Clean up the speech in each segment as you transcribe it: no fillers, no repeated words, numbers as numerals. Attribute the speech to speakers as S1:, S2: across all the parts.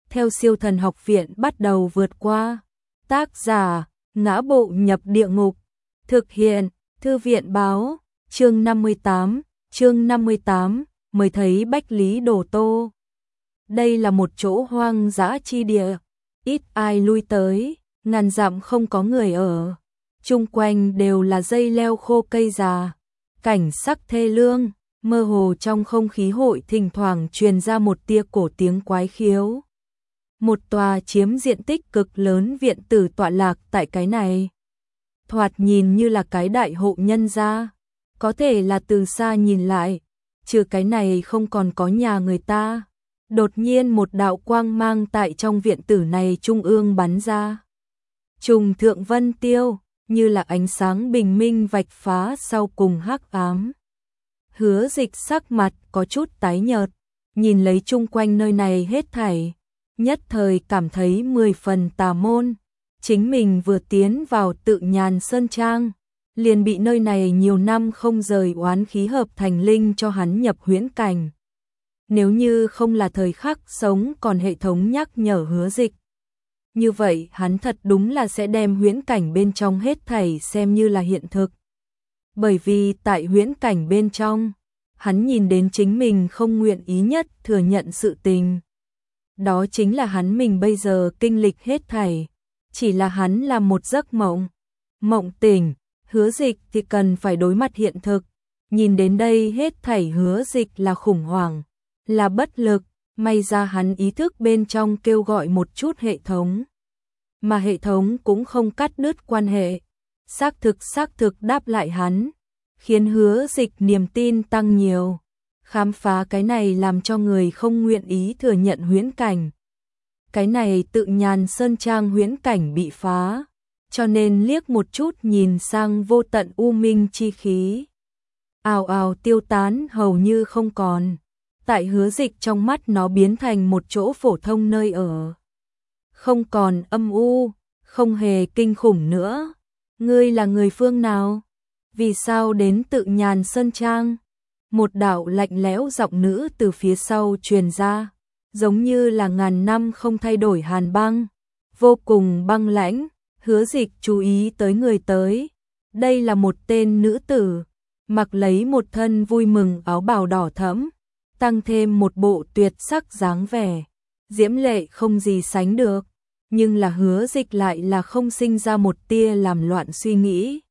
S1: theo Siêu Thần Học Viện bắt đầu vượt qua. Tác giả: Ngã Bộ Nhập Địa Ngục. Thực hiện: Thư viện báo. Chương 58, mới thấy Bách Lý Đồ Tô. Đây là một chỗ hoang dã chi địa, ít ai lui tới, ngàn dặm không có người ở. Chung quanh đều là dây leo khô cây già, cảnh sắc thê lương, mơ hồ trong không khí hội thỉnh thoảng truyền ra một tia cổ tiếng quái khiếu. Một tòa chiếm diện tích cực lớn viện tử tọa lạc tại cái này. Thoạt nhìn như là cái đại hộ nhân gia, có thể là từ xa nhìn lại, trừ cái này không còn có nhà người ta. Đột nhiên một đạo quang mang tại trong viện tử này trung ương bắn ra. Trùng thượng vân tiêu, như là ánh sáng bình minh vạch phá sau cùng hắc ám. Hứa Dịch sắc mặt có chút tái nhợt, nhìn lấy chung quanh nơi này hết thảy, nhất thời cảm thấy 10 phần tà môn. Chính mình vừa tiến vào Tự Nhàn Sơn Trang, liền bị nơi này nhiều năm không rời oán khí hợp thành linh cho hắn nhập huyễn cảnh. Nếu như không là thời khắc sống còn hệ thống nhắc nhở Hứa Dịch, như vậy hắn thật đúng là sẽ đem huyễn cảnh bên trong hết thảy xem như là hiện thực. Bởi vì tại huyễn cảnh bên trong, hắn nhìn đến chính mình không nguyện ý nhất thừa nhận sự tình. Đó chính là hắn mình bây giờ kinh lịch hết thảy, chỉ là hắn là một giấc mộng. Mộng tỉnh, Hứa Dịch thì cần phải đối mặt hiện thực. Nhìn đến đây hết thảy Hứa Dịch là khủng hoảng, là bất lực, may ra hắn ý thức bên trong kêu gọi một chút hệ thống. Mà hệ thống cũng không cắt đứt quan hệ, xác thực đáp lại hắn, khiến Hứa Dịch niềm tin tăng nhiều. Khám phá cái này làm cho người không nguyện ý thừa nhận huyễn cảnh. Cái này Tự Nhàn Sơn Trang huyễn cảnh bị phá, cho nên liếc một chút nhìn sang vô tận u minh chi khí, ào ào tiêu tán hầu như không còn. Tại Hứa Dịch trong mắt nó biến thành một chỗ phổ thông nơi ở, không còn âm u, không hề kinh khủng nữa. Ngươi là người phương nào? Vì sao đến Tự Nhàn Sơn Trang? Một đạo lạnh lẽo giọng nữ từ phía sau truyền ra, giống như là ngàn năm không thay đổi hàn băng, vô cùng băng lãnh. Hứa Dịch chú ý tới người tới, đây là một tên nữ tử, mặc lấy một thân vui mừng áo bào đỏ thẫm, tăng thêm một bộ tuyệt sắc dáng vẻ, diễm lệ không gì sánh được, nhưng là Hứa Dịch lại là không sinh ra một tia làm loạn suy nghĩ.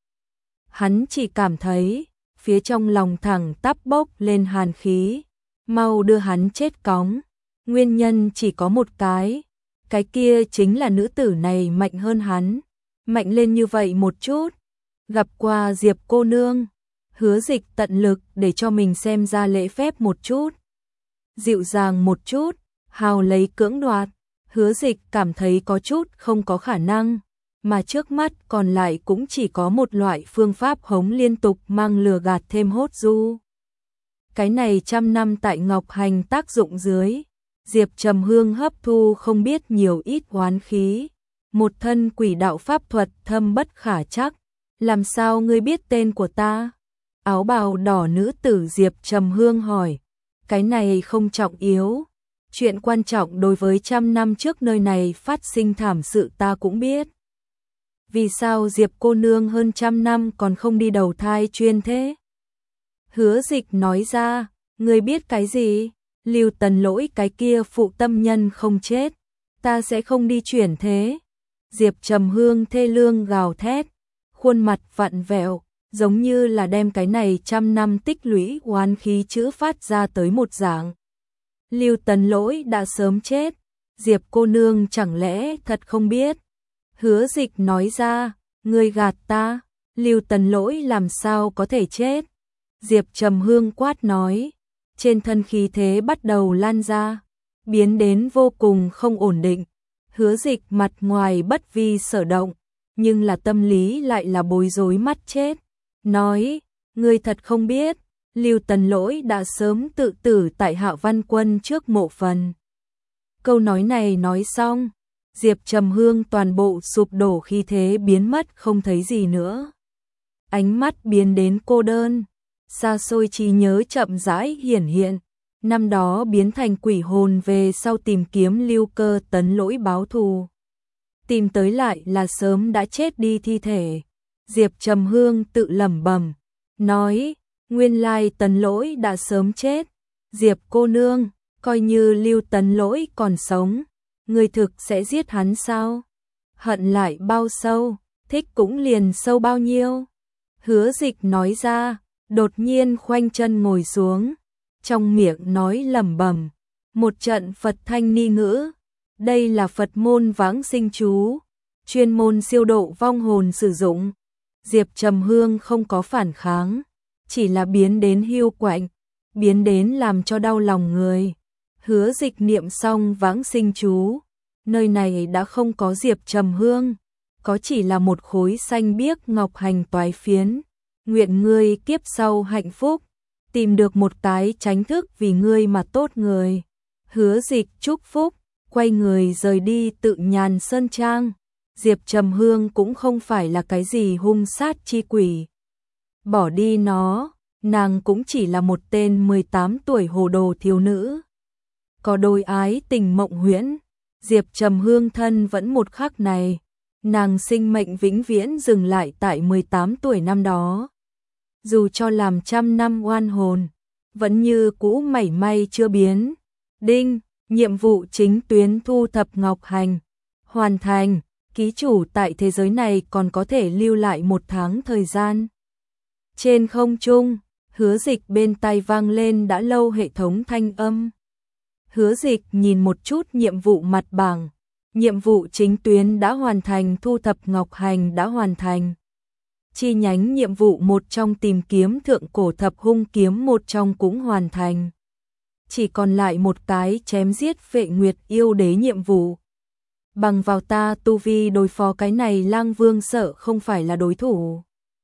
S1: Hắn chỉ cảm thấy phía trong lòng thẳng tắp bốc lên hàn khí, mau đưa hắn chết cóng. Nguyên nhân chỉ có một cái kia chính là nữ tử này mạnh hơn hắn, mạnh lên như vậy một chút. Gặp qua Diệp cô nương, Hứa Dịch tận lực để cho mình xem ra lễ phép một chút, dịu dàng một chút, hào lấy cưỡng đoạt. Hứa Dịch cảm thấy có chút không có khả năng, mà trước mắt còn lại cũng chỉ có một loại phương pháp hống liên tục mang lừa gạt thêm hốt du. Cái này trăm năm tại Ngọc Hành tác dụng dưới, Diệp Trầm Hương hấp thu không biết nhiều ít oán khí, một thân quỷ đạo pháp thuật thâm bất khả trắc. Làm sao ngươi biết tên của ta? Áo bào đỏ nữ tử Diệp Trầm Hương hỏi. Cái này không trọng yếu, chuyện quan trọng đối với trăm năm trước nơi này phát sinh thảm sự ta cũng biết. Vì sao Diệp cô nương hơn trăm năm còn không đi đầu thai chuyên thế? Hứa Dịch nói ra, ngươi biết cái gì? Lưu Tần Lỗi cái kia phụ tâm nhân không chết, ta sẽ không đi chuyển thế. Diệp Trầm Hương thê lương gào thét, khuôn mặt vặn vẹo, giống như là đem cái này trăm năm tích lũy oán khí chữ phát ra tới một dạng. Lưu Tần Lỗi đã sớm chết, Diệp cô nương chẳng lẽ thật không biết? Hứa Dịch nói ra, ngươi gạt ta, Lưu Tần Lỗi làm sao có thể chết? Diệp Trầm Hương quát nói, trên thân khí thế bắt đầu lan ra, biến đến vô cùng không ổn định. Hứa Dịch mặt ngoài bất vi sở động, nhưng là tâm lý lại là bối rối mắt chết. Nói, ngươi thật không biết, Lưu Tần Lỗi đã sớm tự tử tại Hạo Văn Quân trước mộ phần. Câu nói này nói xong, Diệp Trầm Hương toàn bộ sụp đổ, khí thế biến mất không thấy gì nữa. Ánh mắt biến đến cô đơn, xa xôi trí nhớ chậm rãi hiển hiện, năm đó biến thành quỷ hồn về sau tìm kiếm Lưu Cơ Tấn Lỗi báo thù. Tìm tới lại là sớm đã chết đi thi thể. Diệp Trầm Hương tự lẩm bẩm, nói, nguyên lai Tấn Lỗi đã sớm chết. Diệp cô nương, coi như Lưu Tấn Lỗi còn sống, người thực sẽ giết hắn sao? Hận lại bao sâu, thích cũng liền sâu bao nhiêu? Hứa Dịch nói ra, đột nhiên khoanh chân ngồi xuống, trong miệng nói lẩm bẩm một trận Phật thanh ni ngữ. Đây là Phật môn vãng sinh chú, chuyên môn siêu độ vong hồn sử dụng. Diệp Trầm Hương không có phản kháng, chỉ là biến đến hiu quạnh, biến đến làm cho đau lòng người. Hứa Dịch niệm xong vãng sinh chú, nơi này đã không có Diệp Trầm Hương, có chỉ là một khối xanh biếc ngọc hành toái phiến. Nguyện ngươi kiếp sau hạnh phúc, tìm được một cái tránh thức vì ngươi mà tốt người. Hứa Dịch chúc phúc, quay người rời đi Tự Nhàn Sơn Trang. Diệp Trầm Hương cũng không phải là cái gì hung sát chi quỷ. Bỏ đi nó, nàng cũng chỉ là một tên 18 tuổi hồ đồ thiếu nữ. Có đôi ái tình mộng huyễn, Diệp Trầm Hương thân vẫn một khắc này. Nàng sinh mệnh vĩnh viễn dừng lại tại 18 tuổi năm đó. Dù cho làm trăm năm oan hồn, vẫn như cũ mảy may chưa biến. Đinh, nhiệm vụ chính tuyến thu thập ngọc hành hoàn thành, ký chủ tại thế giới này còn có thể lưu lại 1 tháng thời gian. Trên không trung, Hứa Dịch bên tai vang lên đã lâu hệ thống thanh âm. Hứa Dịch nhìn một chút nhiệm vụ mặt bảng, nhiệm vụ chính tuyến đã hoàn thành, thu thập ngọc hành đã hoàn thành. Chi nhánh nhiệm vụ một trong tìm kiếm thượng cổ thập hung kiếm một trong cũng hoàn thành. Chỉ còn lại một cái chém giết Vệ Nguyệt yêu đế nhiệm vụ. Bằng vào ta tu vi đối phó cái này Lang Vương sợ không phải là đối thủ.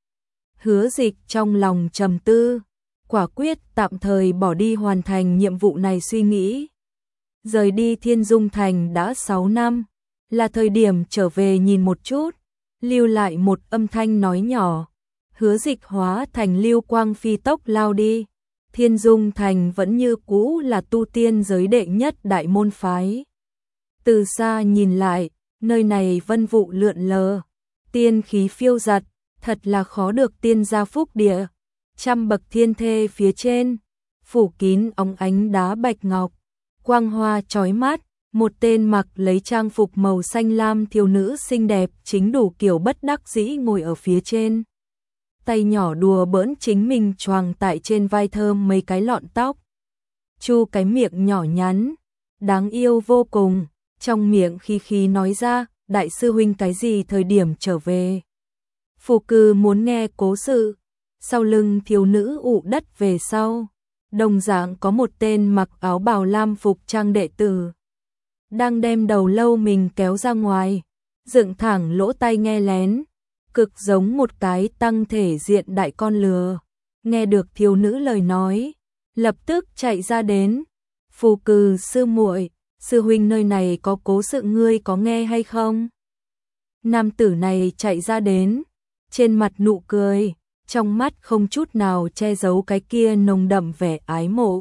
S1: Hứa Dịch trong lòng trầm tư, quả quyết tạm thời bỏ đi hoàn thành nhiệm vụ này suy nghĩ. Rời đi Thiên Dung Thành đã 6 năm, là thời điểm trở về nhìn một chút. Lưu lại một âm thanh nói nhỏ, Hứa Dịch hóa thành lưu quang phi tốc lao đi. Thiên Dung Thành vẫn như cũ là tu tiên giới đệ nhất đại môn phái. Từ xa nhìn lại, nơi này vân vụ lượn lờ, tiên khí phiêu dật, thật là khó được tiên gia phúc địa. Trăm bậc thiên thê phía trên, phủ kín óng ánh đá bạch ngọc, quang hoa chói mắt. Một tên mặc lấy trang phục màu xanh lam thiếu nữ xinh đẹp chính đủ kiểu bất đắc dĩ ngồi ở phía trên. Tay nhỏ đùa bỡn chính mình choàng tại trên vai thơm mấy cái lọn tóc. Chu cái miệng nhỏ nhắn, đáng yêu vô cùng, trong miệng khi khi nói ra, đại sư huynh cái gì thời điểm trở về. Phù Cư muốn nghe cố sự, sau lưng thiếu nữ ụ đất về sau. Đồng dạng có một tên mặc áo bào lam phục trang đệ tử. Đang đem đầu lâu mình kéo ra ngoài, dựng thẳng lỗ tai nghe lén, cực giống một cái tăng thể diện đại con lừa. Nghe được thiếu nữ lời nói, lập tức chạy ra đến. Phù Cừ sư muội, sư huynh nơi này có cố sự ngươi có nghe hay không? Nam tử này chạy ra đến, trên mặt nụ cười, trong mắt không chút nào che giấu cái kia nồng đậm vẻ ái mộ.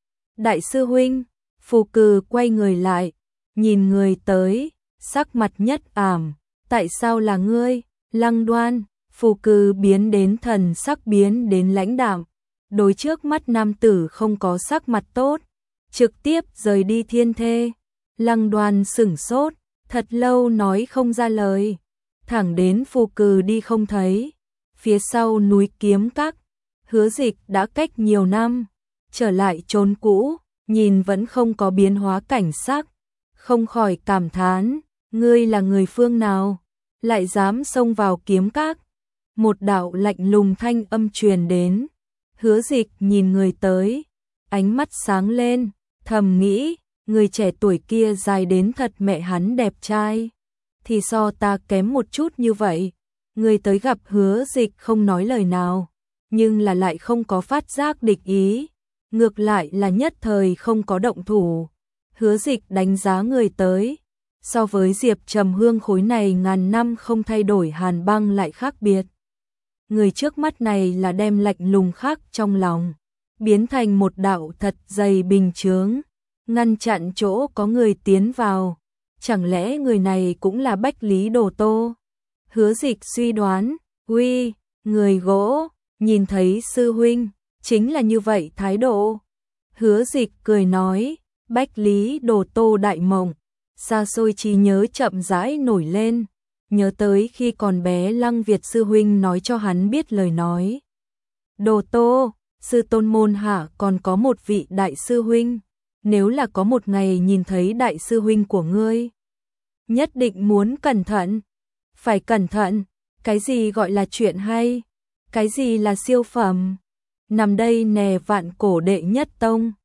S1: Đại sư huynh, Phù Cừ quay người lại, nhìn người tới, sắc mặt nhất ảm, tại sao là ngươi? Lăng Đoan. Phù Cừ biến đến thần sắc biến đến lãnh đạm, đối trước mắt nam tử không có sắc mặt tốt, trực tiếp rời đi thiên thê. Lăng Đoan sửng sốt, thật lâu nói không ra lời, thẳng đến Phù Cừ đi không thấy. Phía sau núi Kiếm Các, Hứa Dịch đã cách nhiều năm, trở lại chốn cũ, nhìn vẫn không có biến hóa cảnh sắc, không khỏi cảm thán, ngươi là người phương nào, lại dám xông vào Kiếm Các. Một đạo lạnh lùng thanh âm truyền đến. Hứa Dịch nhìn người tới, ánh mắt sáng lên, thầm nghĩ, người trẻ tuổi kia dài đến thật mẹ hắn đẹp trai, thì so ta kém một chút như vậy. Người tới gặp Hứa Dịch không nói lời nào, nhưng là lại không có phát giác địch ý, ngược lại là nhất thời không có động thủ. Hứa Dịch đánh giá người tới, so với Diệp Trầm Hương khối này ngàn năm không thay đổi hàn băng lại khác biệt. Người trước mắt này là đem lạnh lùng khắc trong lòng, biến thành một đạo thật dày bình chướng, ngăn chặn chỗ có người tiến vào. Chẳng lẽ người này cũng là Bách Lý Đồ Tô? Hứa Dịch suy đoán, uy, người gỗ, nhìn thấy sư huynh, chính là như vậy thái độ. Hứa Dịch cười nói, Bách Lý Đồ Tô đại mộng, xa xôi trí nhớ chậm rãi nổi lên, nhớ tới khi còn bé Lăng Việt sư huynh nói cho hắn biết lời nói. Đồ Tô, sư tôn môn hạ còn có một vị đại sư huynh, nếu là có một ngày nhìn thấy đại sư huynh của ngươi, nhất định muốn cẩn thận, phải cẩn thận, cái gì gọi là chuyện hay, cái gì là siêu phẩm, nằm đây nè vạn cổ đệ nhất tông.